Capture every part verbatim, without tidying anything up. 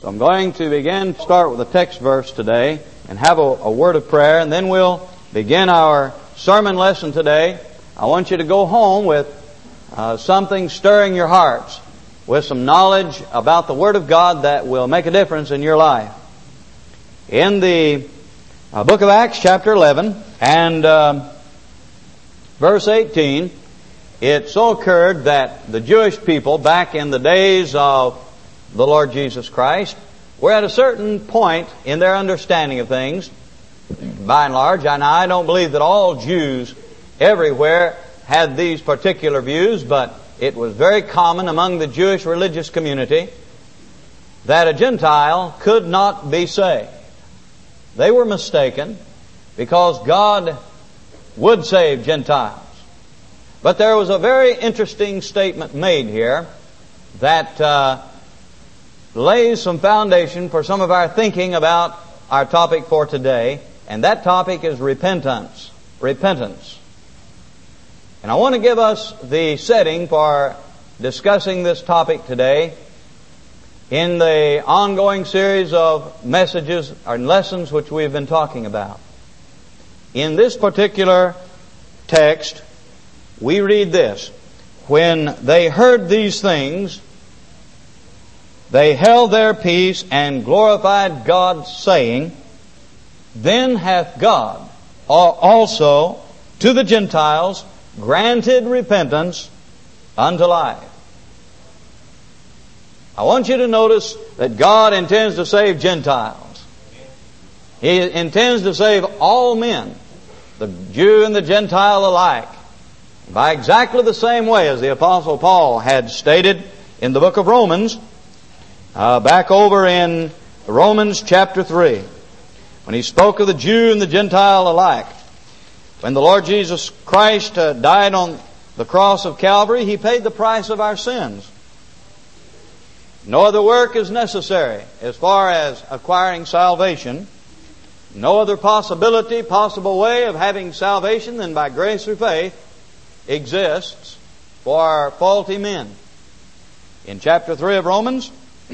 So I'm going to begin to start with a text verse today and have a, a word of prayer, and then we'll begin our sermon lesson today. I want you to go home with uh, something stirring your hearts, with some knowledge about the Word of God that will make a difference in your life. In the uh, book of Acts, chapter eleven, and uh, verse eighteen, it so occurred that the Jewish people, back in the days of the Lord Jesus Christ, were at a certain point in their understanding of things, by and large. And I don't believe that all Jews everywhere had these particular views, but it was very common among the Jewish religious community that a Gentile could not be saved. They were mistaken, because God would save Gentiles. But there was a very interesting statement made here that uh, lays some foundation for some of our thinking about our topic for today, and that topic is repentance. Repentance. And I want to give us the setting for discussing this topic today in the ongoing series of messages or lessons which we've been talking about. In this particular text, we read this: when they heard these things, they held their peace and glorified God, saying, Then hath God also to the Gentiles granted repentance unto life. I want you to notice that God intends to save Gentiles. He intends to save all men, the Jew and the Gentile alike, by exactly the same way as the Apostle Paul had stated in the book of Romans, uh, back over in Romans chapter three, when he spoke of the Jew and the Gentile alike. When the Lord Jesus Christ uh, died on the cross of Calvary, He paid the price of our sins. No other work is necessary as far as acquiring salvation. No other possibility, possible way of having salvation than by grace through faith exists for faulty men. In chapter three of Romans,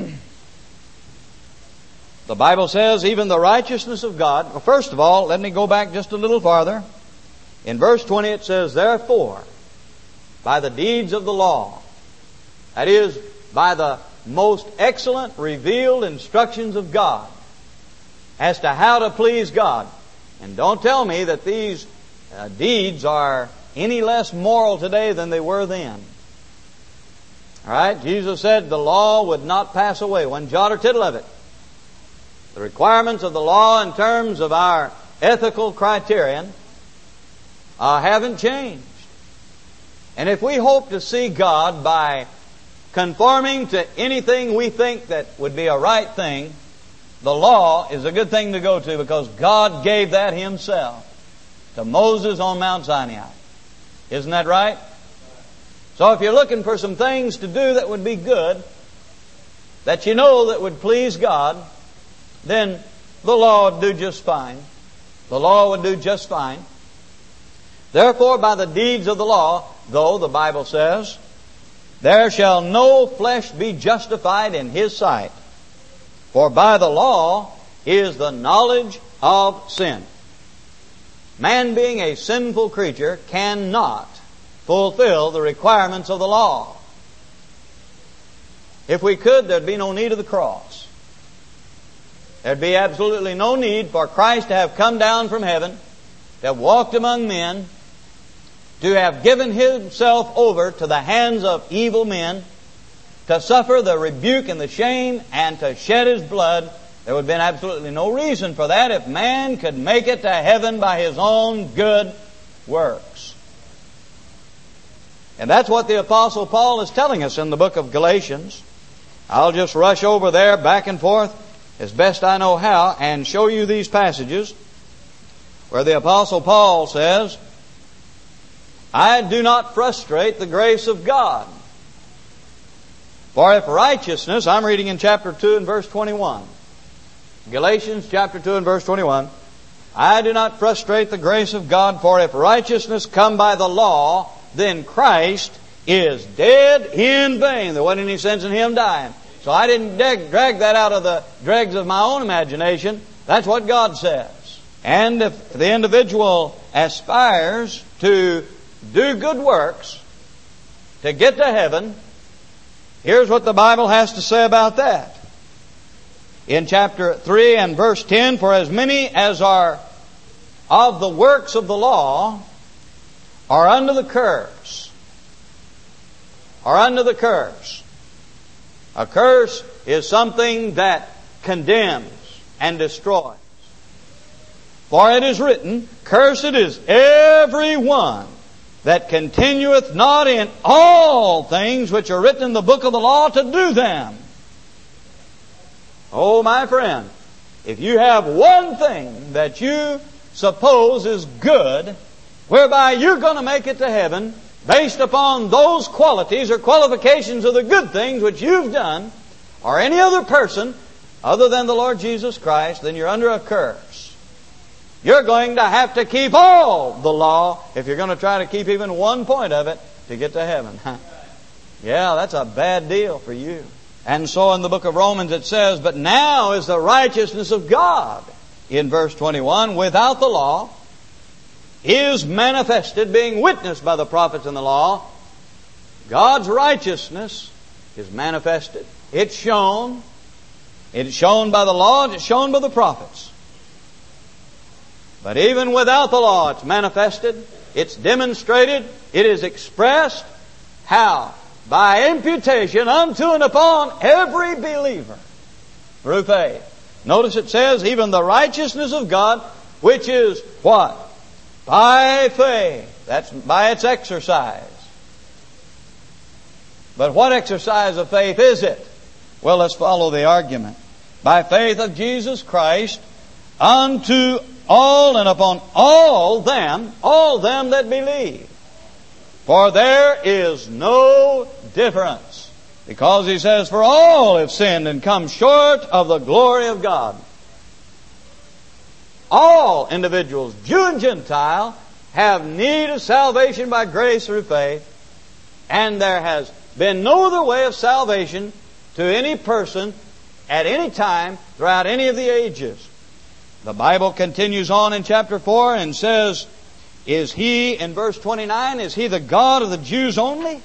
the Bible says, even the righteousness of God. Well, first of all, let me go back just a little farther. In verse twenty it says, Therefore, by the deeds of the law, that is, by the most excellent revealed instructions of God as to how to please God. And don't tell me that these uh, deeds are any less moral today than they were then. All right? Jesus said the law would not pass away, one jot or tittle of it. The requirements of the law in terms of our ethical criterion uh, haven't changed. And if we hope to see God by conforming to anything we think that would be a right thing, the law is a good thing to go to, because God gave that Himself to Moses on Mount Sinai. Isn't that right? So if you're looking for some things to do that would be good, that you know that would please God, then the law would do just fine. The law would do just fine. Therefore, by the deeds of the law, though the Bible says, there shall no flesh be justified in His sight, for by the law is the knowledge of sin. Man, being a sinful creature, cannot fulfill the requirements of the law. If we could, there'd be no need of the cross. There'd be absolutely no need for Christ to have come down from heaven, to have walked among men, to have given Himself over to the hands of evil men, to suffer the rebuke and the shame, and to shed His blood. There would have been absolutely no reason for that if man could make it to heaven by his own good works. And that's what the Apostle Paul is telling us in the book of Galatians. I'll just rush over there back and forth as best I know how and show you these passages where the Apostle Paul says, I do not frustrate the grace of God. For if righteousness, I'm reading in chapter two and verse twenty-one. Galatians chapter two and verse twenty-one. I do not frustrate the grace of God, for if righteousness come by the law, then Christ is dead in vain. There wasn't any sense in Him dying. So I didn't drag that out of the dregs of my own imagination. That's what God says. And if the individual aspires to do good works to get to heaven, here's what the Bible has to say about that. In chapter three and verse ten, for as many as are of the works of the law are under the curse. Are under the curse. A curse is something that condemns and destroys. For it is written, cursed is every one that continueth not in all things which are written in the book of the law to do them. Oh, my friend, if you have one thing that you suppose is good, whereby you're going to make it to heaven, based upon those qualities or qualifications of the good things which you've done, or any other person other than the Lord Jesus Christ, then you're under a curse. You're going to have to keep all the law if you're going to try to keep even one point of it to get to heaven. Yeah, that's a bad deal for you. And so in the book of Romans it says, but now is the righteousness of God, in verse twenty-one, without the law, is manifested, being witnessed by the prophets in the law. God's righteousness is manifested. It's shown. It's shown by the law and it's shown by the prophets. But even without the law, it's manifested, it's demonstrated, it is expressed. How? By imputation unto and upon every believer through faith. Notice it says, even the righteousness of God, which is what? By faith. That's by its exercise. But what exercise of faith is it? Well, let's follow the argument. By faith of Jesus Christ, unto all and upon all them, all them that believe. For there is no difference. Because he says, for all have sinned and come short of the glory of God. All individuals, Jew and Gentile, have need of salvation by grace through faith. And there has been no other way of salvation to any person at any time throughout any of the ages. The Bible continues on in chapter four and says, is He, in verse twenty-nine, is He the God of the Jews only?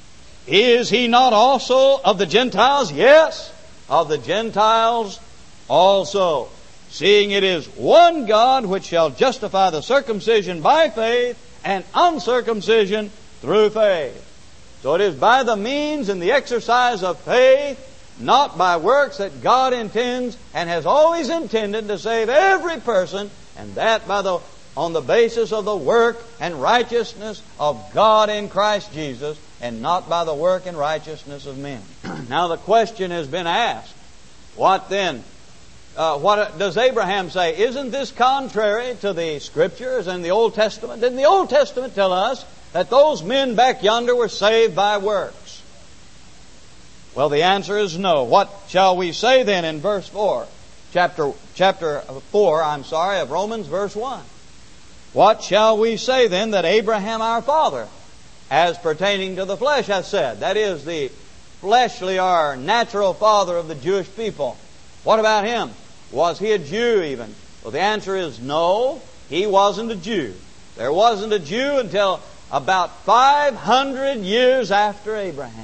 Is He not also of the Gentiles? Yes, of the Gentiles also. Seeing it is one God which shall justify the circumcision by faith and uncircumcision through faith. So it is by the means and the exercise of faith, not by works, that God intends and has always intended to save every person, and that by the on the basis of the work and righteousness of God in Christ Jesus, and not by the work and righteousness of men. Now the question has been asked, what then? Uh, what does Abraham say? Isn't this contrary to the Scriptures and the Old Testament? Didn't the Old Testament tell us that those men back yonder were saved by works? Well, the answer is no. What shall we say then in verse four? Chapter, chapter four, I'm sorry, of Romans, verse one. What shall we say then that Abraham our father, as pertaining to the flesh, hath said? That is, the fleshly or natural father of the Jewish people. What about him? Was he a Jew even? Well, the answer is no, he wasn't a Jew. There wasn't a Jew until about five hundred years after Abraham.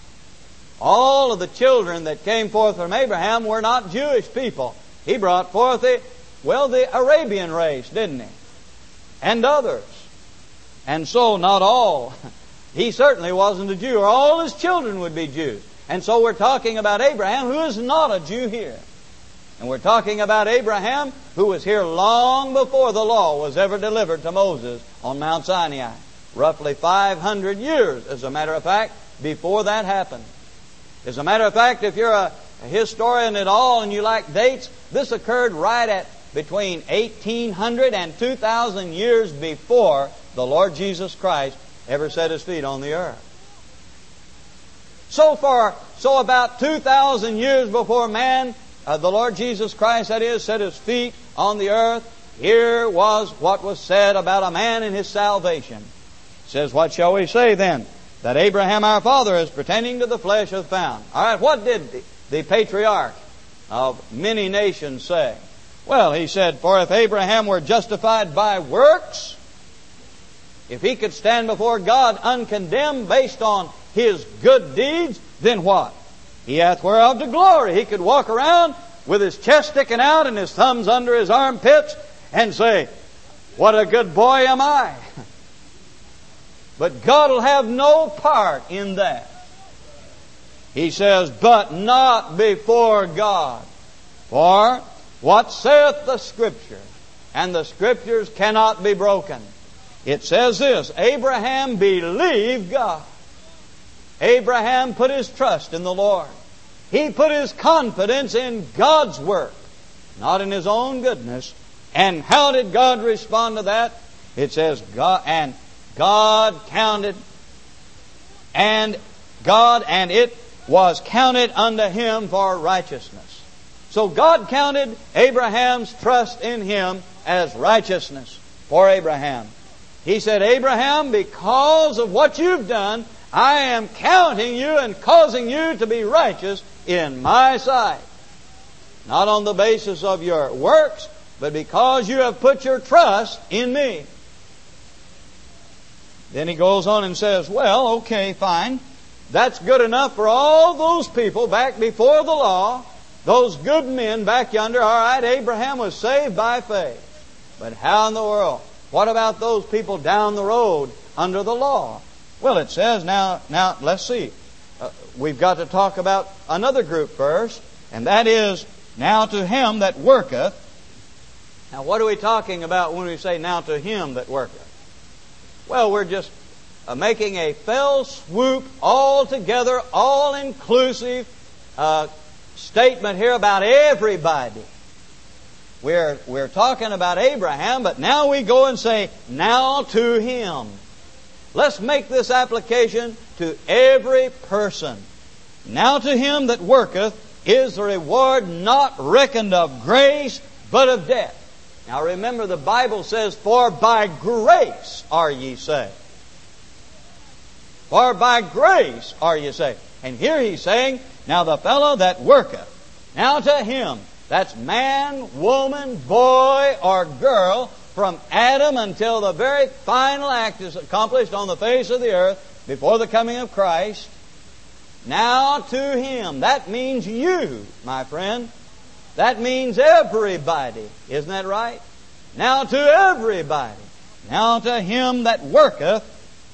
All of the children that came forth from Abraham were not Jewish people. He brought forth, the, well, the Arabian race, didn't he? And others. And so not all. He certainly wasn't a Jew, or all his children would be Jews. And so we're talking about Abraham, who is not a Jew here. And we're talking about Abraham, who was here long before the law was ever delivered to Moses on Mount Sinai. Roughly five hundred years, as a matter of fact, before that happened. As a matter of fact, if you're a, a historian at all and you like dates, this occurred right at between eighteen hundred and two thousand years before the Lord Jesus Christ ever set His feet on the earth. So far, so about two thousand years before man, uh, the Lord Jesus Christ, that is, set His feet on the earth, here was what was said about a man and his salvation. It says, what shall we say then? That Abraham our father, as pertaining to the flesh, hath found. All right, what did the patriarch of many nations, say? Well, he said, for if Abraham were justified by works, if he could stand before God uncondemned based on his good deeds, then what? He hath whereof to glory. He could walk around with his chest sticking out and his thumbs under his armpits and say, what a good boy am I. But God will have no part in that. He says, but not before God. For what saith the Scripture? And the Scriptures cannot be broken. It says this, Abraham believed God. Abraham put his trust in the Lord. He put his confidence in God's work, not in his own goodness. And how did God respond to that? It says, God, and God counted, and God, and it was counted unto him for righteousness. So God counted Abraham's trust in him as righteousness for Abraham. He said, Abraham, because of what you've done, I am counting you and causing you to be righteous in my sight. Not on the basis of your works, but because you have put your trust in me. Then he goes on and says, well, okay, fine. That's good enough for all those people back before the law, those good men back yonder. All right, Abraham was saved by faith. But how in the world? What about those people down the road under the law? Well, it says, now, now let's see. Uh, we've got to talk about another group first, and that is, now to him that worketh. Now, what are we talking about when we say, now to him that worketh? Well, we're just uh, making a fell swoop, all-together, all-inclusive uh, statement here about everybody. We're, we're talking about Abraham, but now we go and say, now to him. Let's make this application to every person. Now to him that worketh is the reward not reckoned of grace, but of debt. Now remember, the Bible says, for by grace are ye saved. For by grace are ye saved. And here he's saying, now the fellow that worketh, now to him, that's man, woman, boy, or girl, from Adam until the very final act is accomplished on the face of the earth before the coming of Christ. Now to him. That means you, my friend. That means everybody. Isn't that right? Now to everybody. Now to him that worketh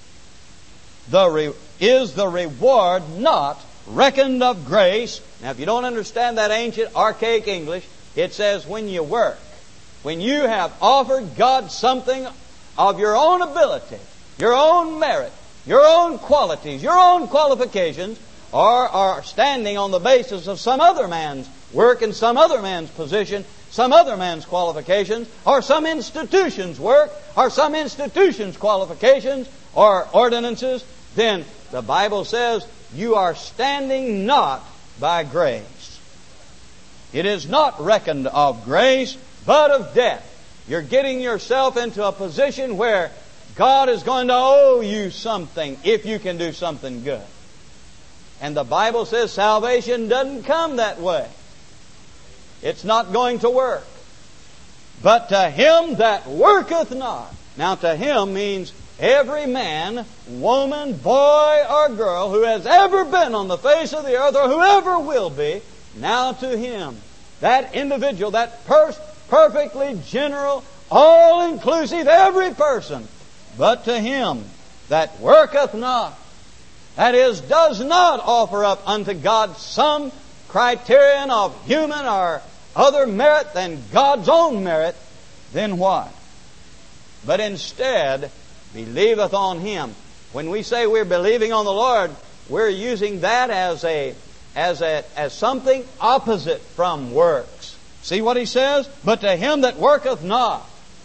the re- is the reward not reckoned of grace. Now if you don't understand that ancient archaic English, it says when you work. When you have offered God something of your own ability, your own merit, your own qualities, your own qualifications, or are standing on the basis of some other man's work and some other man's position, some other man's qualifications, or some institution's work, or some institution's qualifications, or ordinances, then the Bible says you are standing not by grace. It is not reckoned of grace, but of debt. You're getting yourself into a position where God is going to owe you something if you can do something good. And the Bible says salvation doesn't come that way. It's not going to work. But to him that worketh not. Now to him means every man, woman, boy, or girl who has ever been on the face of the earth or whoever will be, now to him. That individual, that person, perfectly general, all-inclusive, every person. But to him that worketh not, that is, does not offer up unto God some criterion of human or other merit than God's own merit, then what? But instead, believeth on him. When we say we're believing on the Lord, we're using that as a as a as something opposite from works. See what he says? But to him that worketh not,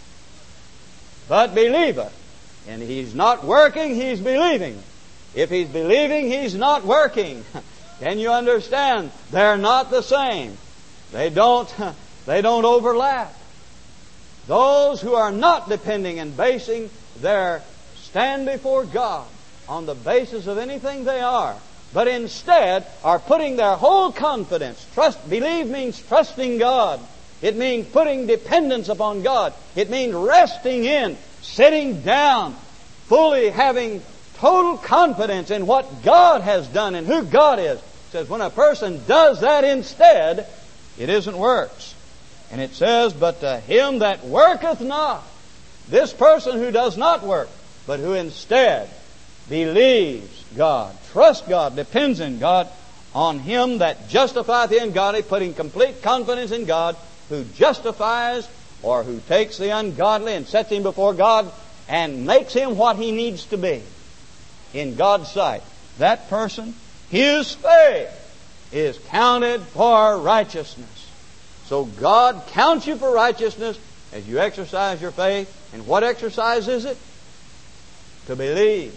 but believeth. And he's not working, he's believing. If he's believing, he's not working. Can you understand? They're not the same. They don't, they don't overlap. Those who are not depending and basing their stand before God on the basis of anything they are, but instead are putting their whole confidence. Trust, believe means trusting God. It means putting dependence upon God. It means resting in, sitting down, fully having total confidence in what God has done and who God is. It says when a person does that instead, it isn't works. And it says, but to him that worketh not, this person who does not work, but who instead believes God, trusts God, depends in God, on him that justifieth the ungodly, putting complete confidence in God, who justifies or who takes the ungodly and sets him before God and makes him what he needs to be in God's sight. That person, his faith is counted for righteousness. So God counts you for righteousness as you exercise your faith. And what exercise is it? To believe.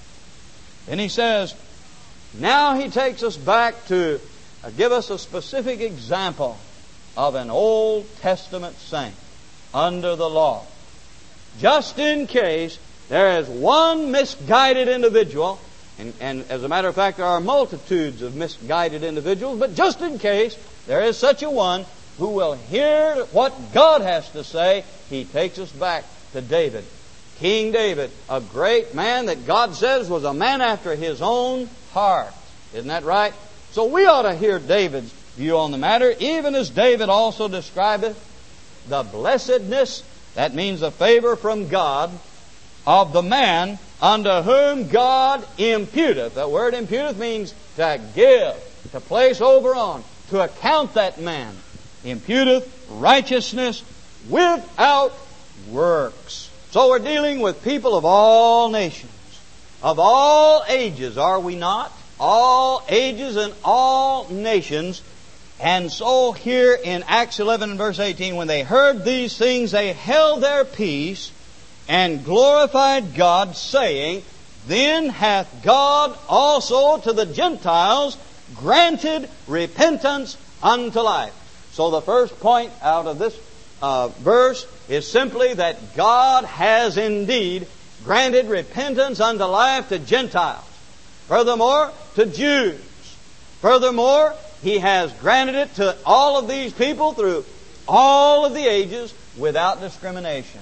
Then he says, now he takes us back to uh, give us a specific example of an Old Testament saint under the law. Just in case there is one misguided individual, and, and as a matter of fact there are multitudes of misguided individuals, but just in case there is such a one who will hear what God has to say, he takes us back to David. King David, a great man that God says was a man after his own heart. Isn't that right? So we ought to hear David's view on the matter, even as David also describeth the blessedness, that means the favor from God, of the man unto whom God imputeth. The word imputeth means to give, to place over on, to account that man. Imputeth righteousness without works. So we're dealing with people of all nations, of all ages, are we not? All ages and all nations. And so here in Acts eleven and verse eighteen, when they heard these things, they held their peace and glorified God, saying, then hath God also to the Gentiles granted repentance unto life. So the first point out of this uh, verse is simply that God has indeed granted repentance unto life to Gentiles. Furthermore, to Jews. Furthermore, He has granted it to all of these people through all of the ages without discrimination.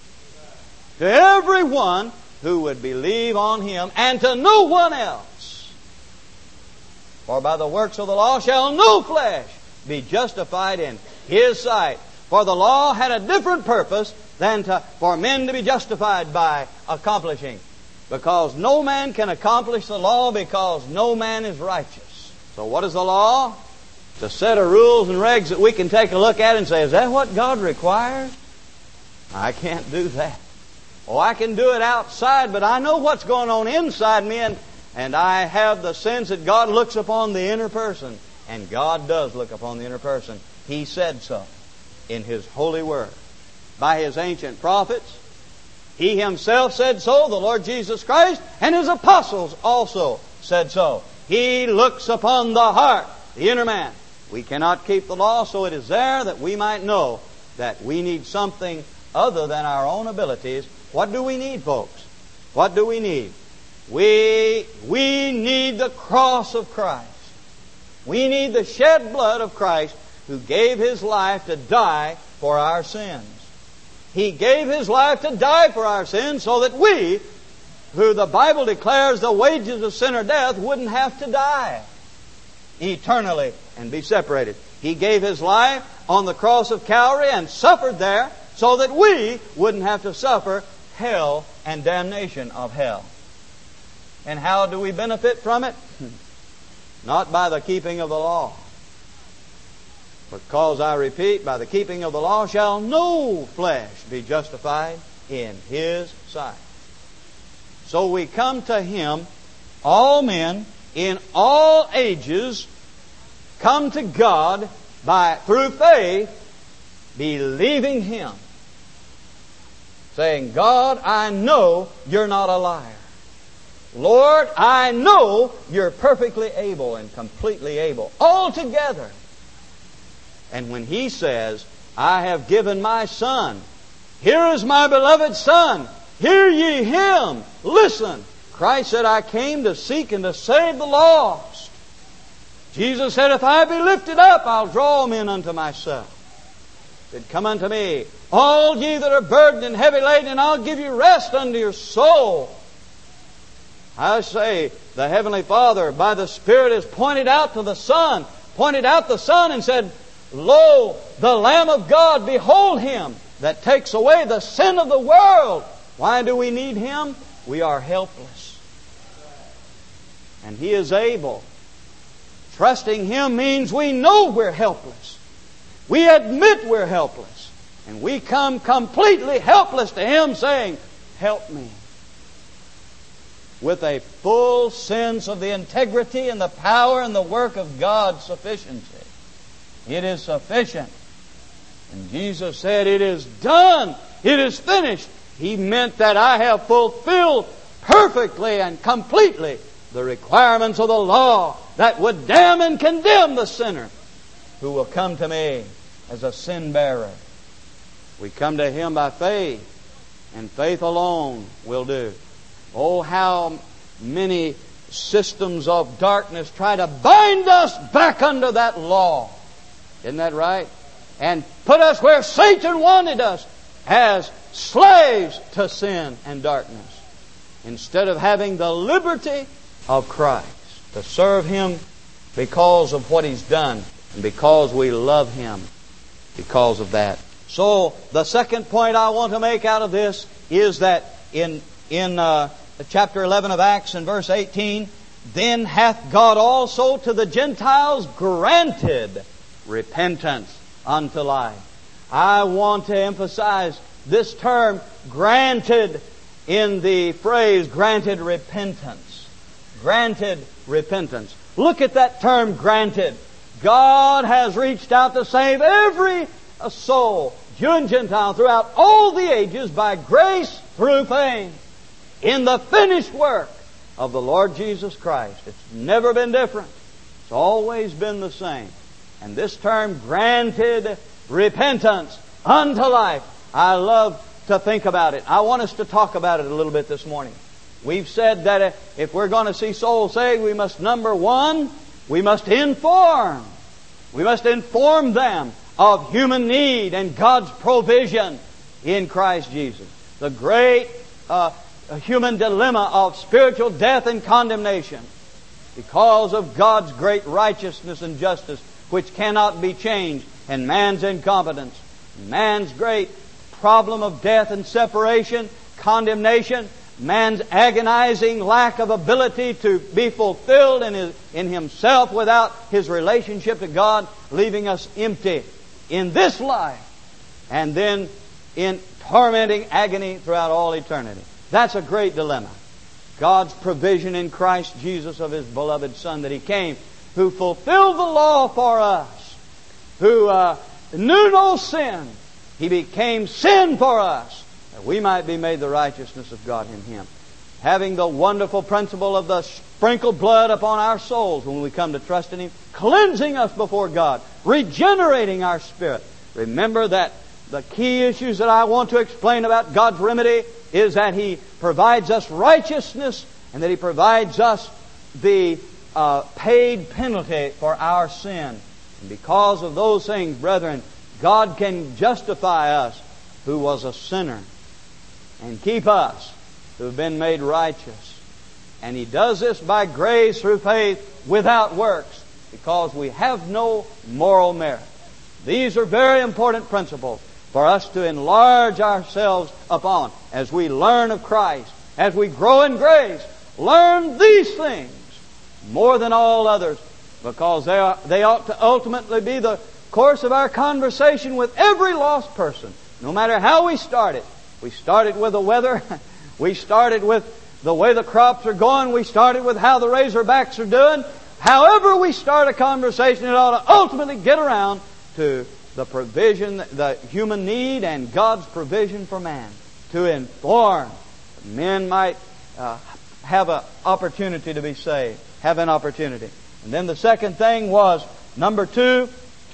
To everyone who would believe on Him, and to no one else. For by the works of the law shall no flesh be justified in His sight. For the law had a different purpose than to, for men to be justified by accomplishing. Because no man can accomplish the law, because no man is righteous. So what is the law? It's a set of rules and regs that we can take a look at and say, is that what God requires? I can't do that. Oh, I can do it outside, but I know what's going on inside me, and, and I have the sense that God looks upon the inner person. And God does look upon the inner person. He said so in His holy word. By His ancient prophets, He Himself said so, the Lord Jesus Christ, and His apostles also said so. He looks upon the heart, the inner man. We cannot keep the law, so it is there that we might know that we need something other than our own abilities. What do we need, folks? What do we need? We, we need the cross of Christ. We need the shed blood of Christ, who gave His life to die for our sins. He gave His life to die for our sins so that we, who the Bible declares the wages of sin are death, wouldn't have to die eternally and be separated. He gave His life on the cross of Calvary and suffered there so that we wouldn't have to suffer hell and damnation of hell. And how do we benefit from it? Not by the keeping of the law. Because I repeat, by the keeping of the law shall no flesh be justified in His sight. So we come to Him, all men in all ages come to God by through faith, believing Him. Saying, God, I know You're not a liar. Lord, I know You're perfectly able and completely able, altogether. And when He says, I have given my Son, here is my beloved Son, hear ye Him, listen, Christ said, I came to seek and to save the lost. Jesus said, if I be lifted up, I'll draw men unto myself. He said, come unto me, all ye that are burdened and heavy laden, and I'll give you rest unto your soul. I say, the Heavenly Father, by the Spirit, has pointed out to the Son, pointed out the Son and said, lo, the Lamb of God, behold Him that takes away the sin of the world. Why do we need Him? We are helpless. And He is able. Trusting Him means we know we're helpless. We admit we're helpless. And we come completely helpless to Him saying, help me. With a full sense of the integrity and the power and the work of God's sufficiency. It is sufficient. And Jesus said, it is done. It is finished. He meant that I have fulfilled perfectly and completely the requirements of the law that would damn and condemn the sinner who will come to me as a sin bearer. We come to Him by faith, and faith alone will do. Oh, how many systems of darkness try to bind us back under that law. Isn't that right? And put us where Satan wanted us, as slaves to sin and darkness, instead of having the liberty of Christ to serve Him because of what He's done and because we love Him because of that. So the second point I want to make out of this is that in in uh, chapter eleven of Acts and verse eighteen, then hath God also to the Gentiles granted repentance unto life. I want to emphasize this term, granted, in the phrase, granted repentance. Granted repentance. Look at that term, granted. God has reached out to save every soul, Jew and Gentile, throughout all the ages by grace through faith in the finished work of the Lord Jesus Christ. It's never been different. It's always been the same. And this term, granted repentance unto life, I love to think about it. I want us to talk about it a little bit this morning. We've said that if we're going to see souls saved, we must, number one, we must inform. We must inform them of human need and God's provision in Christ Jesus. The great uh, human dilemma of spiritual death and condemnation because of God's great righteousness and justice, which cannot be changed, and man's incompetence. Man's great problem of death and separation, condemnation, man's agonizing lack of ability to be fulfilled in, his, in himself without his relationship to God, leaving us empty in this life and then in tormenting agony throughout all eternity. That's a great dilemma. God's provision in Christ Jesus of His beloved Son, that He came, who fulfilled the law for us, who uh, knew no sin. He became sin for us, that we might be made the righteousness of God in Him. Having the wonderful principle of the sprinkled blood upon our souls when we come to trust in Him, cleansing us before God, regenerating our spirit. Remember that the key issues that I want to explain about God's remedy is that He provides us righteousness and that He provides us the uh, paid penalty for our sin. And because of those things, brethren, God can justify us who was a sinner and keep us who have been made righteous. And He does this by grace through faith without works, because we have no moral merit. These are very important principles for us to enlarge ourselves upon as we learn of Christ, as we grow in grace. Learn these things more than all others, because they are, they ought to ultimately be the course of our conversation with every lost person, no matter how we start it. We started with the weather. We started with the way the crops are going. We started with how the Razorbacks are doing. However we start a conversation, it ought to ultimately get around to the provision, the human need and God's provision for man, to inform that men might uh, have an opportunity to be saved, have an opportunity. And then the second thing was, number two,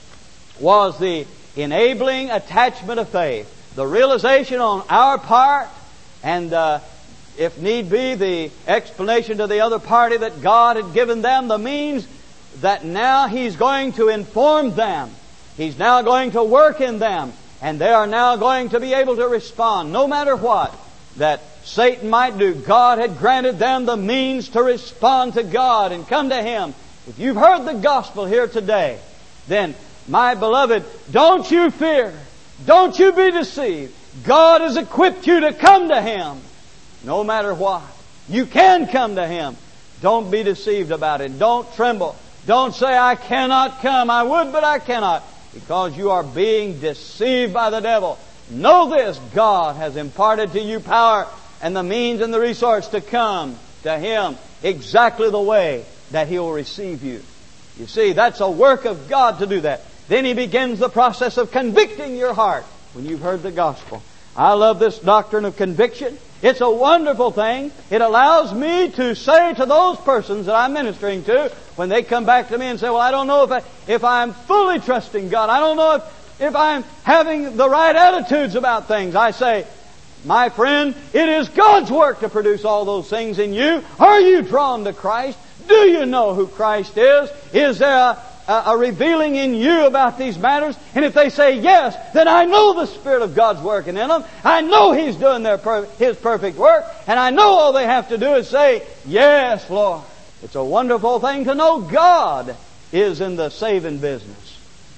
was the enabling attachment of faith. The realization on our part and uh, if need be, the explanation to the other party that God had given them the means that now He's going to inform them. He's now going to work in them. And they are now going to be able to respond no matter what that Satan might do. God had granted them the means to respond to God and come to Him. If you've heard the gospel here today, then, my beloved, don't you fear. Don't you be deceived. God has equipped you to come to Him no matter what. You can come to Him. Don't be deceived about it. Don't tremble. Don't say, I cannot come. I would, but I cannot. Because you are being deceived by the devil. Know this, God has imparted to you power and the means and the resource to come to Him exactly the way that He will receive you. You see, that's a work of God to do that. Then He begins the process of convicting your heart when you've heard the gospel. I love this doctrine of conviction. It's a wonderful thing. It allows me to say to those persons that I'm ministering to, when they come back to me and say, well, I don't know if, I, if I'm fully trusting God. I don't know if, if I'm having the right attitudes about things. I say, my friend, it is God's work to produce all those things in you. Are you drawn to Christ? Do you know who Christ is? Is there a, a, a revealing in you about these matters? And if they say yes, then I know the Spirit of God's working in them. I know He's doing their per- His perfect work. And I know all they have to do is say, yes, Lord. It's a wonderful thing to know God is in the saving business.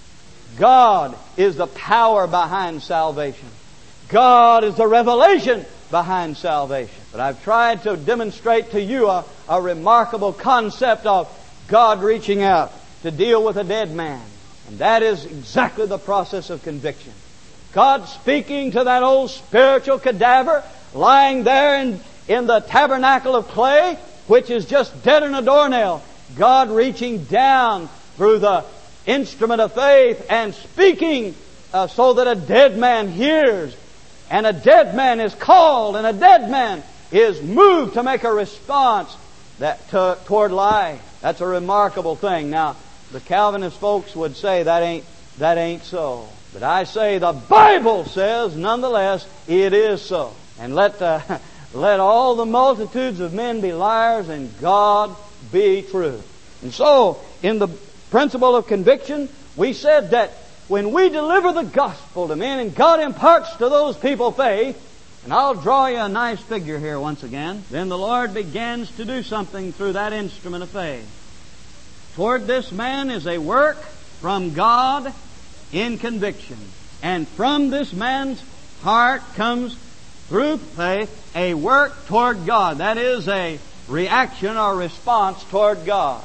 God is the power behind salvation. God is the revelation behind salvation. But I've tried to demonstrate to you a, a remarkable concept of God reaching out to deal with a dead man. And that is exactly the process of conviction. God speaking to that old spiritual cadaver lying there in, in the tabernacle of clay, which is just dead in a doornail. God reaching down through the instrument of faith and speaking uh, so that a dead man hears. And a dead man is called, and a dead man is moved to make a response that to, toward life. That's a remarkable thing. Now, the Calvinist folks would say that ain't that ain't so. But I say the Bible says, nonetheless, it is so. And let uh, let all the multitudes of men be liars, and God be true. And so, in the principle of conviction, we said that when we deliver the gospel to men and God imparts to those people faith, and I'll draw you a nice figure here once again, then the Lord begins to do something through that instrument of faith. Toward this man is a work from God in conviction. And from this man's heart comes, through faith, a work toward God. That is a reaction or response toward God.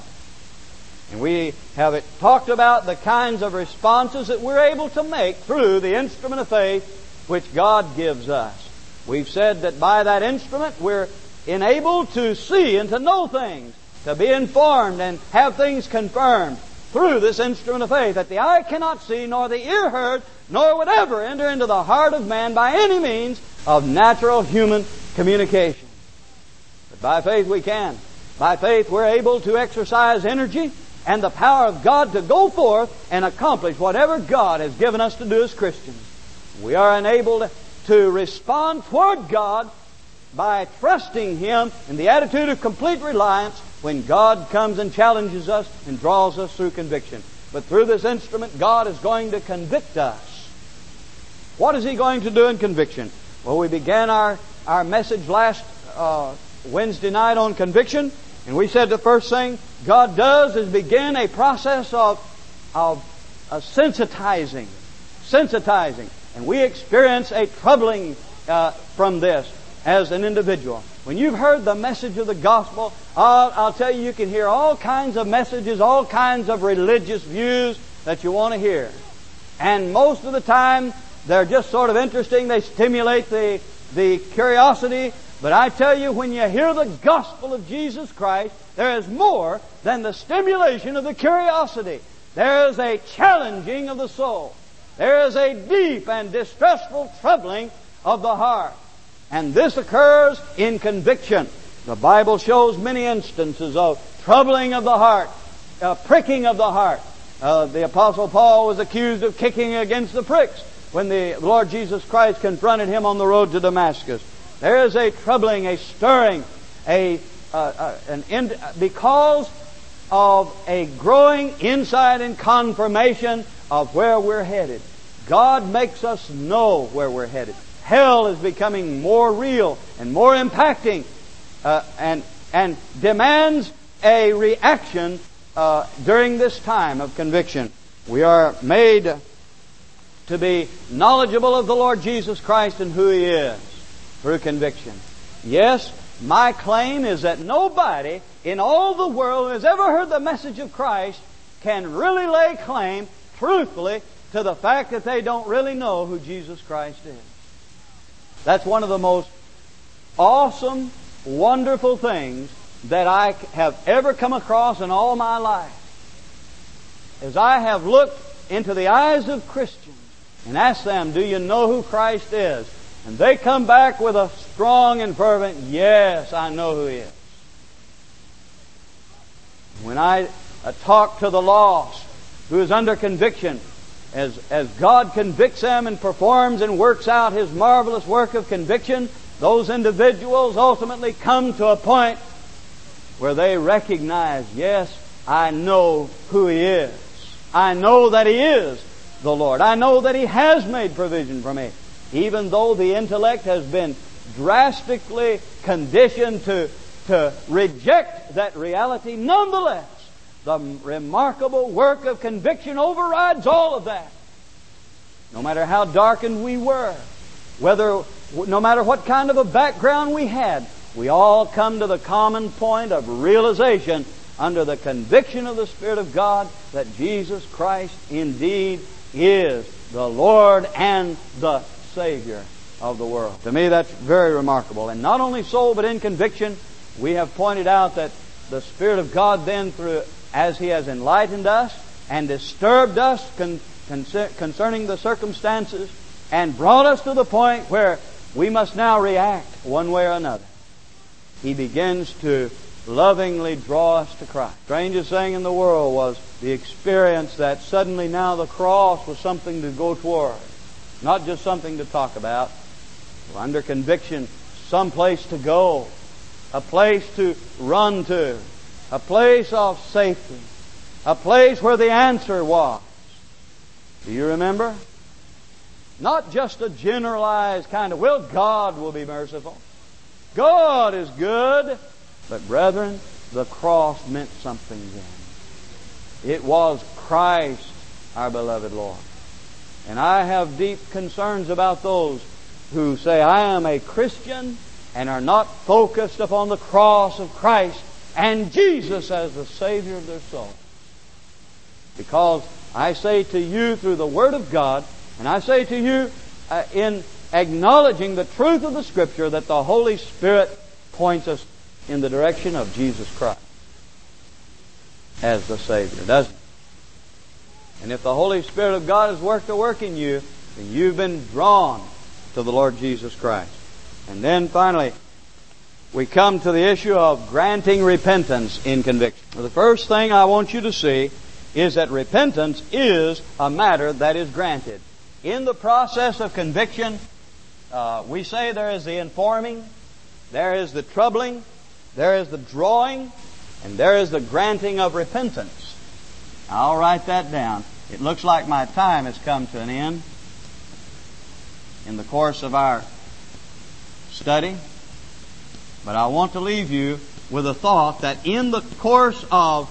And we have it talked about the kinds of responses that we're able to make through the instrument of faith which God gives us. We've said that by that instrument we're enabled to see and to know things, to be informed and have things confirmed through this instrument of faith that the eye cannot see, nor the ear heard, nor would ever enter into the heart of man by any means of natural human communication. But by faith we can. By faith we're able to exercise energy and the power of God to go forth and accomplish whatever God has given us to do as Christians. We are enabled to respond toward God by trusting Him in the attitude of complete reliance when God comes and challenges us and draws us through conviction. But through this instrument, God is going to convict us. What is He going to do in conviction? Well, we began our, our message last uh, Wednesday night on conviction, and we said the first thing God does is begin a process of, of, of sensitizing. Sensitizing. And we experience a troubling uh, from this as an individual. When you've heard the message of the gospel, I'll, I'll tell you, you can hear all kinds of messages, all kinds of religious views that you want to hear. And most of the time, they're just sort of interesting. They stimulate the, the curiosity. But I tell you, when you hear the gospel of Jesus Christ, there is more than the stimulation of the curiosity. There is a challenging of the soul. There is a deep and distressful troubling of the heart. And this occurs in conviction. The Bible shows many instances of troubling of the heart, uh, pricking of the heart. Uh, the Apostle Paul was accused of kicking against the pricks when the Lord Jesus Christ confronted him on the road to Damascus. There is a troubling, a stirring, a uh, uh, an in, because of a growing insight and confirmation of where we're headed. God makes us know where we're headed. Hell is becoming more real and more impacting, uh, and and demands a reaction uh, during this time of conviction. We are made to be knowledgeable of the Lord Jesus Christ and who He is through conviction. Yes, my claim is that nobody in all the world who has ever heard the message of Christ can really lay claim, truthfully, to the fact that they don't really know who Jesus Christ is. That's one of the most awesome, wonderful things that I have ever come across in all my life. As I have looked into the eyes of Christians and asked them, do you know who Christ is? And they come back with a strong and fervent, yes, I know who He is. When I uh, talk to the lost who is under conviction, as, as God convicts them and performs and works out His marvelous work of conviction, those individuals ultimately come to a point where they recognize, yes, I know who He is. I know that He is the Lord. I know that He has made provision for me. Even though the intellect has been drastically conditioned to, to reject that reality, nonetheless, the remarkable work of conviction overrides all of that. No matter how darkened we were, whether, no matter what kind of a background we had, we all come to the common point of realization under the conviction of the Spirit of God that Jesus Christ indeed is the Lord and the Savior of the world. To me, that's very remarkable. And not only so, but in conviction, we have pointed out that the Spirit of God then, through as He has enlightened us and disturbed us con, con, concerning the circumstances and brought us to the point where we must now react one way or another, He begins to lovingly draw us to Christ. The strangest thing in the world was the experience that suddenly now the cross was something to go toward. Not just something to talk about. We're under conviction, some place to go, a place to run to, a place of safety, a place where the answer was. Do you remember? Not just a generalized kind of, well, God will be merciful. God is good. But brethren, the cross meant something then. It was Christ, our beloved Lord. And I have deep concerns about those who say, I am a Christian, and are not focused upon the cross of Christ and Jesus as the Savior of their soul. Because I say to you through the Word of God, and I say to you uh, in acknowledging the truth of the Scripture, that the Holy Spirit points us in the direction of Jesus Christ as the Savior, doesn't it? And if the Holy Spirit of God has worked a work in you, then you've been drawn to the Lord Jesus Christ. And then finally, we come to the issue of granting repentance in conviction. Well, the first thing I want you to see is that repentance is a matter that is granted. In the process of conviction, uh, we say there is the informing, there is the troubling, there is the drawing, and there is the granting of repentance. I'll write that down. It looks like my time has come to an end in the course of our study. But I want to leave you with a thought that in the course of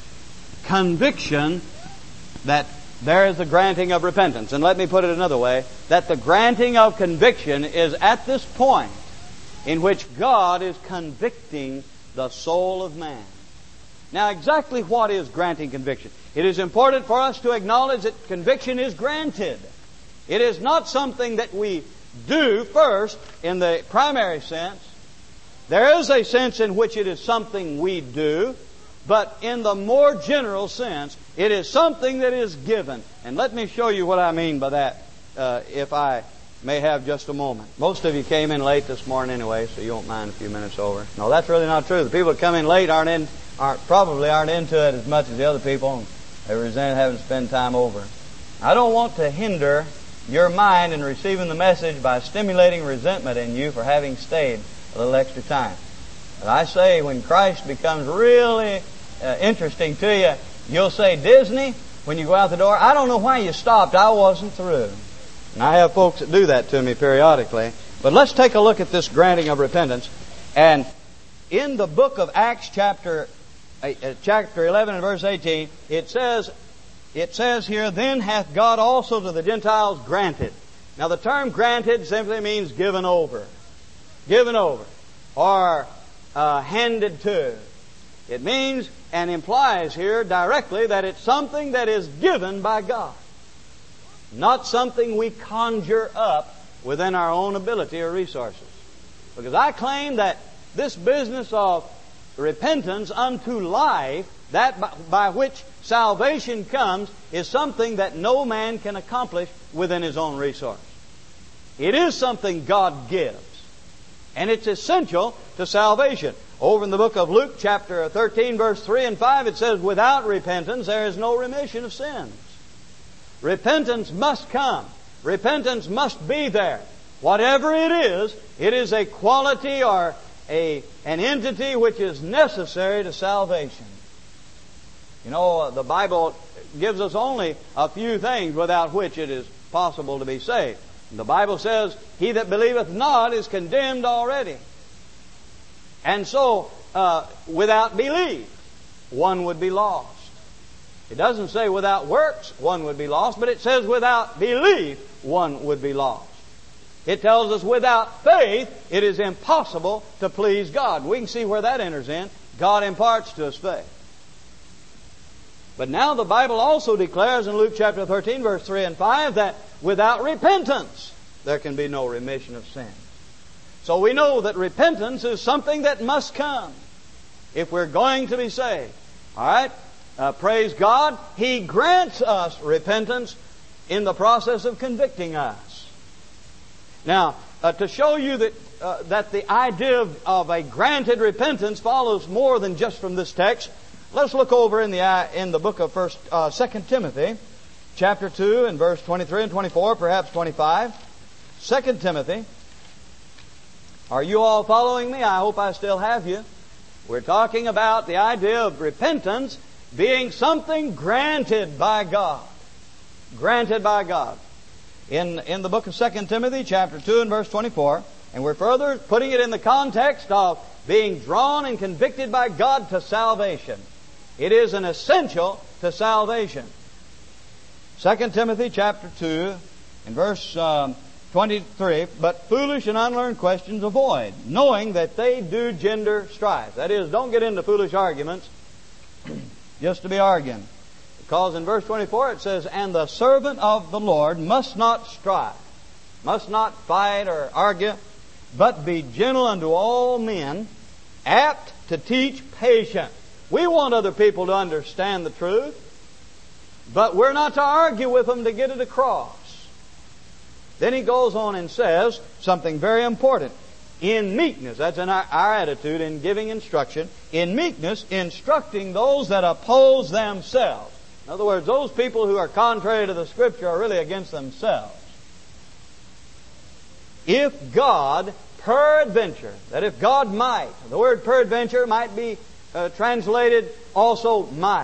conviction, that there is the granting of repentance. And let me put it another way, that the granting of conviction is at this point in which God is convicting the soul of man. Now, exactly what is granting conviction? It is important for us to acknowledge that conviction is granted. It is not something that we do first in the primary sense. There is a sense in which it is something we do, but in the more general sense, it is something that is given. And let me show you what I mean by that, uh, if I may have just a moment. Most of you came in late this morning anyway, so you won't mind a few minutes over. No, that's really not true. The people that come in late aren't in, aren't probably aren't into it as much as the other people. They resent having to spend time over. I don't want to hinder your mind in receiving the message by stimulating resentment in you for having stayed a little extra time. But I say, when Christ becomes really uh, interesting to you, you'll say, Disney, when you go out the door, I don't know why you stopped. I wasn't through. And I have folks that do that to me periodically. But let's take a look at this granting of repentance. And in the book of Acts, chapter uh, chapter eleven and verse eighteen, it says, it says here, then hath God also to the Gentiles granted. Now the term granted simply means given over. Given over. Or uh, handed to. It means and implies here directly that it's something that is given by God. Not something we conjure up within our own ability or resources. Because I claim that this business of repentance unto life, that by, by which salvation comes, is something that no man can accomplish within his own resource. It is something God gives. And it's essential to salvation. Over in the book of Luke, chapter thirteen, verse three and five, it says, without repentance there is no remission of sins. Repentance must come. Repentance must be there. Whatever it is, it is a quality or a an entity which is necessary to salvation. You know, the Bible gives us only a few things without which it is possible to be saved. The Bible says, he that believeth not is condemned already. And so, uh, without belief, one would be lost. It doesn't say without works, one would be lost, but it says without belief, one would be lost. It tells us without faith, it is impossible to please God. We can see where that enters in. God imparts to us faith. But now the Bible also declares in Luke chapter thirteen, verse three and five, that without repentance, there can be no remission of sins. So we know that repentance is something that must come if we're going to be saved. All right? Uh, praise God. He grants us repentance in the process of convicting us. Now, uh, to show you that uh, that the idea of, of a granted repentance follows more than just from this text, let's look over in the uh, in the book of First, uh, Second Timothy, chapter two, and verse twenty-three and twenty-four, perhaps twenty-five. Second Timothy. Are you all following me? I hope I still have you. We're talking about the idea of repentance being something granted by God. Granted by God. In, in the book of Second Timothy, chapter two and verse twenty-four, and we're further putting it in the context of being drawn and convicted by God to salvation. It is an essential to salvation. Second Timothy, chapter two, and verse um, twenty-three, but foolish and unlearned questions avoid, knowing that they do gender strife. That is, don't get into foolish arguments just to be arguing. Because in verse twenty-four it says, and the servant of the Lord must not strive, must not fight or argue, but be gentle unto all men, apt to teach patient. We want other people to understand the truth, but we're not to argue with them to get it across. Then he goes on and says something very important. In meekness, that's in our, our attitude in giving instruction, in meekness, instructing those that oppose themselves. In other words, those people who are contrary to the Scripture are really against themselves. If God, peradventure, that if God might, the word peradventure might be uh, translated also might.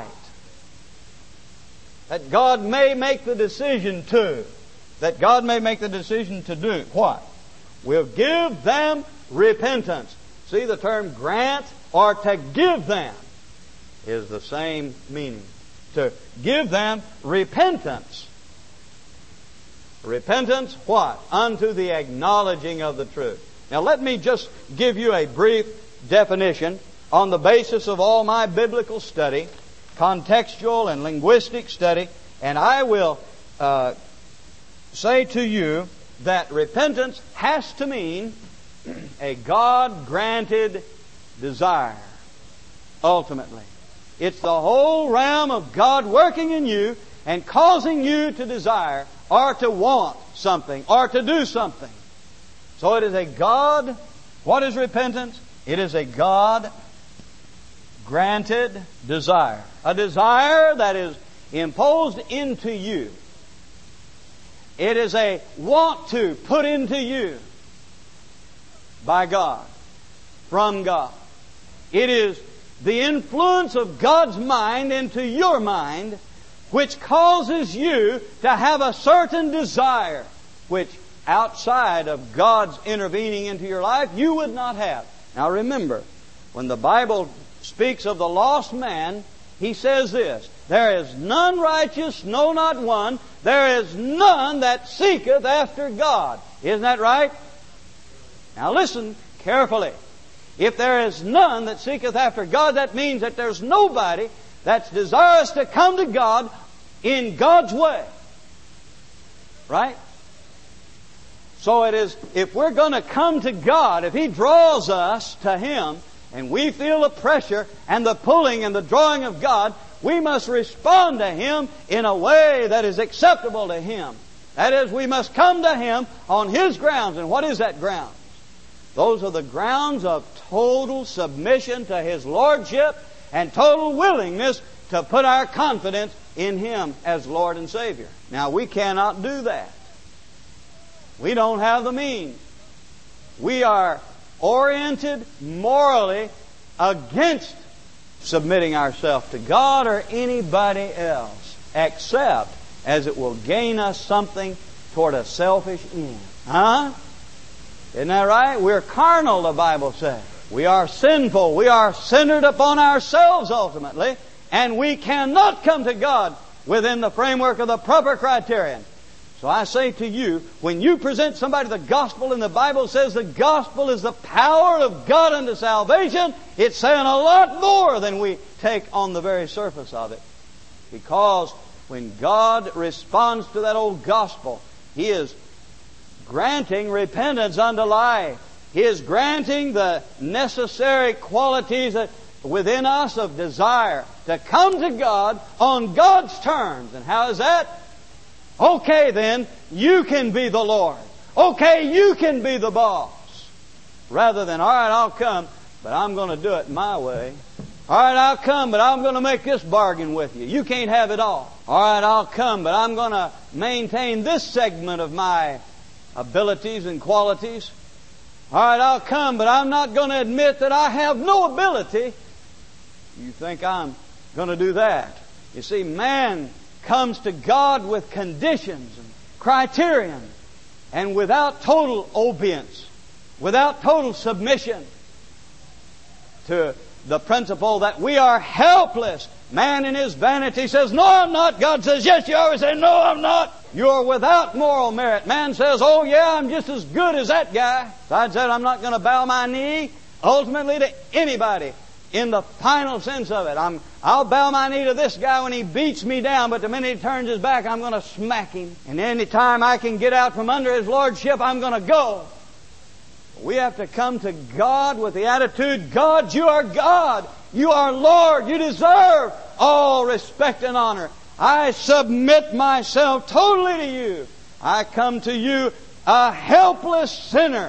That God may make the decision to. That God may make the decision to do what? Will give them repentance. See, the term grant or to give them is the same meaning. To give them repentance. Repentance what? Unto the acknowledging of the truth. Now let me just give you a brief definition on the basis of all my biblical study, contextual and linguistic study, and I will uh, say to you that repentance has to mean a God-granted desire, ultimately. It's the whole realm of God working in you and causing you to desire or to want something or to do something. So it is a God, what is repentance? It is a God-granted desire. A desire that is imposed into you. It is a want to put into you by God, from God. It is the influence of God's mind into your mind which causes you to have a certain desire which outside of God's intervening into your life you would not have. Now remember, when the Bible speaks of the lost man, He says this, there is none righteous, no not one. There is none that seeketh after God. Isn't that right? Now listen carefully. If there is none that seeketh after God, that means that there's nobody that's desirous to come to God in God's way. Right? So it is, if we're going to come to God, if He draws us to Him, and we feel the pressure and the pulling and the drawing of God, we must respond to Him in a way that is acceptable to Him. That is, we must come to Him on His grounds. And what is that ground? Those are the grounds of total submission to His Lordship and total willingness to put our confidence in Him as Lord and Savior. Now, we cannot do that. We don't have the means. We are oriented morally against submitting ourselves to God or anybody else, except as it will gain us something toward a selfish end. Huh? Isn't that right? We're carnal, the Bible says. We are sinful. We are centered upon ourselves ultimately, and we cannot come to God within the framework of the proper criterion. So I say to you, when you present somebody the gospel, and the Bible says the gospel is the power of God unto salvation, it's saying a lot more than we take on the very surface of it. Because when God responds to that old gospel, He is granting repentance unto life. He is granting the necessary qualities that within us of desire to come to God on God's terms. And how is that? Okay then, you can be the Lord. Okay, you can be the boss. Rather than, all right, I'll come, but I'm going to do it my way. All right, I'll come, but I'm going to make this bargain with you. You can't have it all. All right, I'll come, but I'm going to maintain this segment of my abilities and qualities. All right, I'll come, but I'm not going to admit that I have no ability. You think I'm going to do that? You see, man comes to God with conditions and criterion, and without total obedience, without total submission to the principle that we are helpless. Man in his vanity says, no, I'm not. God says, yes, you are. We say, no, I'm not. You're without moral merit. Man says, oh, yeah, I'm just as good as that guy. Besides that, I'm not going to bow my knee ultimately to anybody in the final sense of it. I'm, I'll bow my knee to this guy when he beats me down, but the minute he turns his back, I'm going to smack him. And any time I can get out from under his lordship, I'm going to go. We have to come to God with the attitude, God, you are God. You are Lord. You deserve all respect and honor. I submit myself totally to you. I come to you a helpless sinner.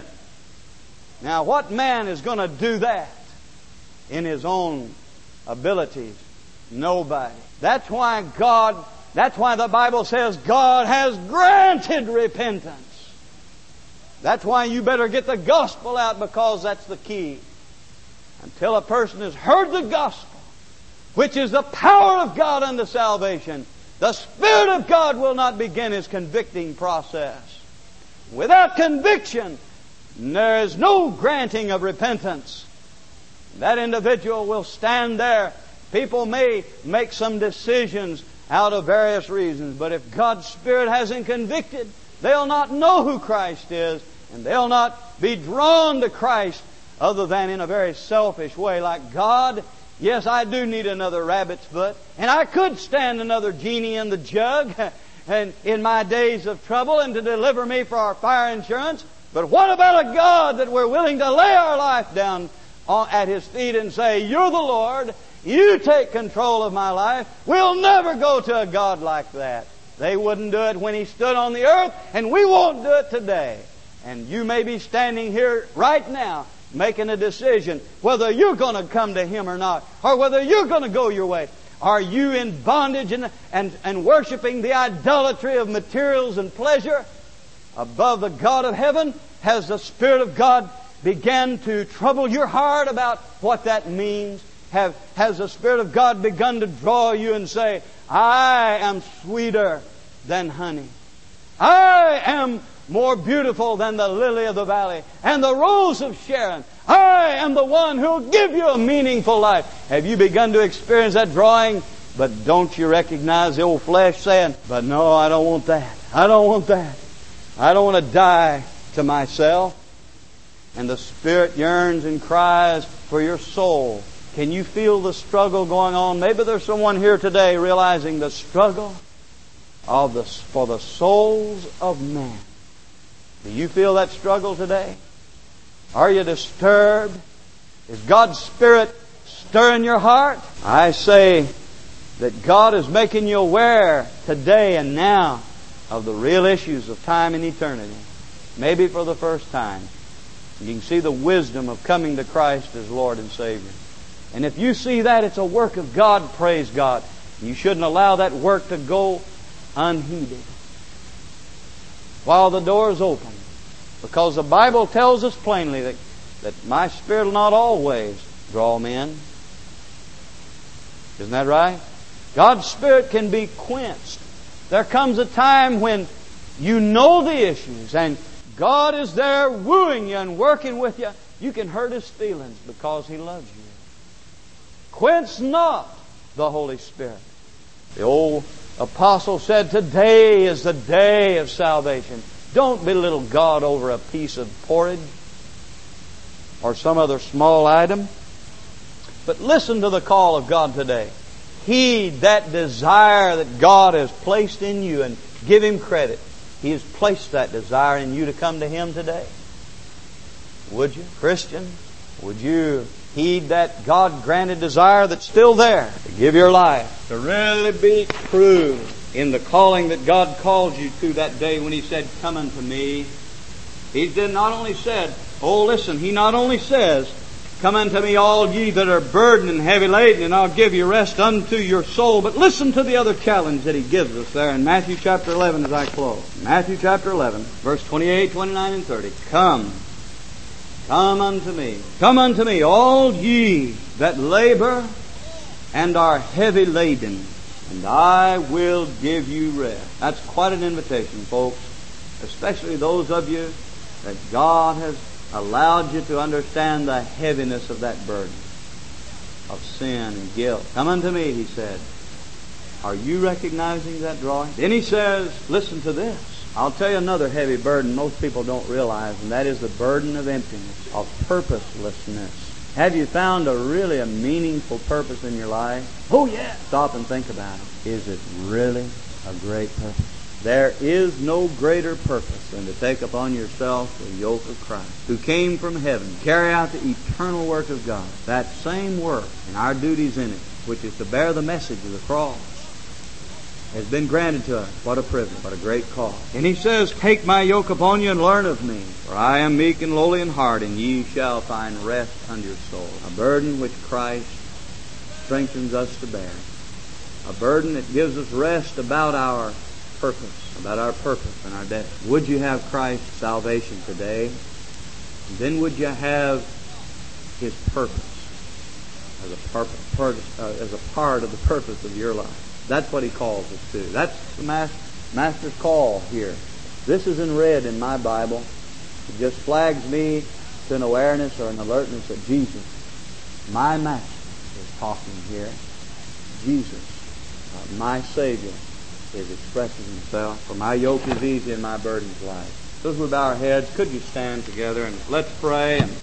Now, what man is going to do that in his own abilities? Nobody. That's why God, that's why the Bible says God has granted repentance. That's why you better get the gospel out, because that's the key. Until a person has heard the gospel, which is the power of God unto salvation, the Spirit of God will not begin His convicting process. Without conviction, there is no granting of repentance. That individual will stand there. People may make some decisions out of various reasons, but if God's Spirit hasn't convicted, they'll not know who Christ is, and they'll not be drawn to Christ other than in a very selfish way, like, God, yes, I do need another rabbit's foot, and I could stand another genie in the jug and in my days of trouble and to deliver me for our fire insurance. But what about a God that we're willing to lay our life down at His feet and say, you're the Lord, you take control of my life. We'll never go to a God like that. They wouldn't do it when He stood on the earth, and we won't do it today. And you may be standing here right now making a decision whether you're going to come to Him or not, or whether you're going to go your way. Are you in bondage and, and, and worshiping the idolatry of materials and pleasure above the God of heaven? Has the Spirit of God began to trouble your heart about what that means? Have, has the Spirit of God begun to draw you and say, I am sweeter than honey. I am more beautiful than the lily of the valley and the rose of Sharon. I am the one who will give you a meaningful life. Have you begun to experience that drawing? But don't you recognize the old flesh saying, but no, I don't want that. I don't want that. I don't want to die to myself. And the Spirit yearns and cries for your soul. Can you feel the struggle going on? Maybe there's someone here today realizing the struggle of the, for the souls of men. Do you feel that struggle today? Are you disturbed? Is God's Spirit stirring your heart? I say that God is making you aware today and now of the real issues of time and eternity. Maybe for the first time. You can see the wisdom of coming to Christ as Lord and Savior. And if you see that, it's a work of God, praise God. You shouldn't allow that work to go unheeded while the door is open. Because the Bible tells us plainly that, that my Spirit will not always draw men. Isn't that right? God's Spirit can be quenched. There comes a time when you know the issues and God is there wooing you and working with you. You can hurt His feelings because He loves you. Quench not the Holy Spirit. The old apostle said, today is the day of salvation. Don't belittle God over a piece of porridge or some other small item. But listen to the call of God today. Heed that desire that God has placed in you and give Him credit. He has placed that desire in you to come to Him today. Would you, Christian? Would you heed that God-granted desire that's still there to give your life, to really be true in the calling that God called you to that day when He said, come unto me. He did not only said, oh listen, He not only says, come unto me all ye that are burdened and heavy laden, and I'll give you rest unto your soul. But listen to the other challenge that He gives us there in Matthew chapter eleven as I close. Matthew chapter eleven, verse twenty-eight, twenty-nine, and thirty. Come, come unto me. Come unto me, all ye that labor and are heavy laden, and I will give you rest. That's quite an invitation, folks. Especially those of you that God has allowed you to understand the heaviness of that burden of sin and guilt. Come unto me, He said. Are you recognizing that drawing? Then He says, listen to this. I'll tell you another heavy burden most people don't realize, and that is the burden of emptiness, of purposelessness. Have you found a really a meaningful purpose in your life? Oh yeah. Stop and think about it. Is it really a great purpose? There is no greater purpose than to take upon yourself the yoke of Christ, who came from heaven, carry out the eternal work of God. That same work and our duties in it, which is to bear the message of the cross, has been granted to us. What a privilege, what a great call. And He says, take my yoke upon you and learn of me, for I am meek and lowly in heart, and ye shall find rest unto your soul. A burden which Christ strengthens us to bear. A burden that gives us rest about our purpose, about our purpose and our destiny. Would you have Christ's salvation today? And then would you have His purpose as a, purpose, purpose, uh, as a part of the purpose of your life? That's what He calls us to. That's the master, Master's call here. This isn't read in my Bible. It just flags me to an awareness or an alertness that Jesus, my Master, is talking here. Jesus, uh, my Savior, is expressing Himself. For my yoke is easy and my burden is light. So as we bow our heads, could you stand together and let's pray. And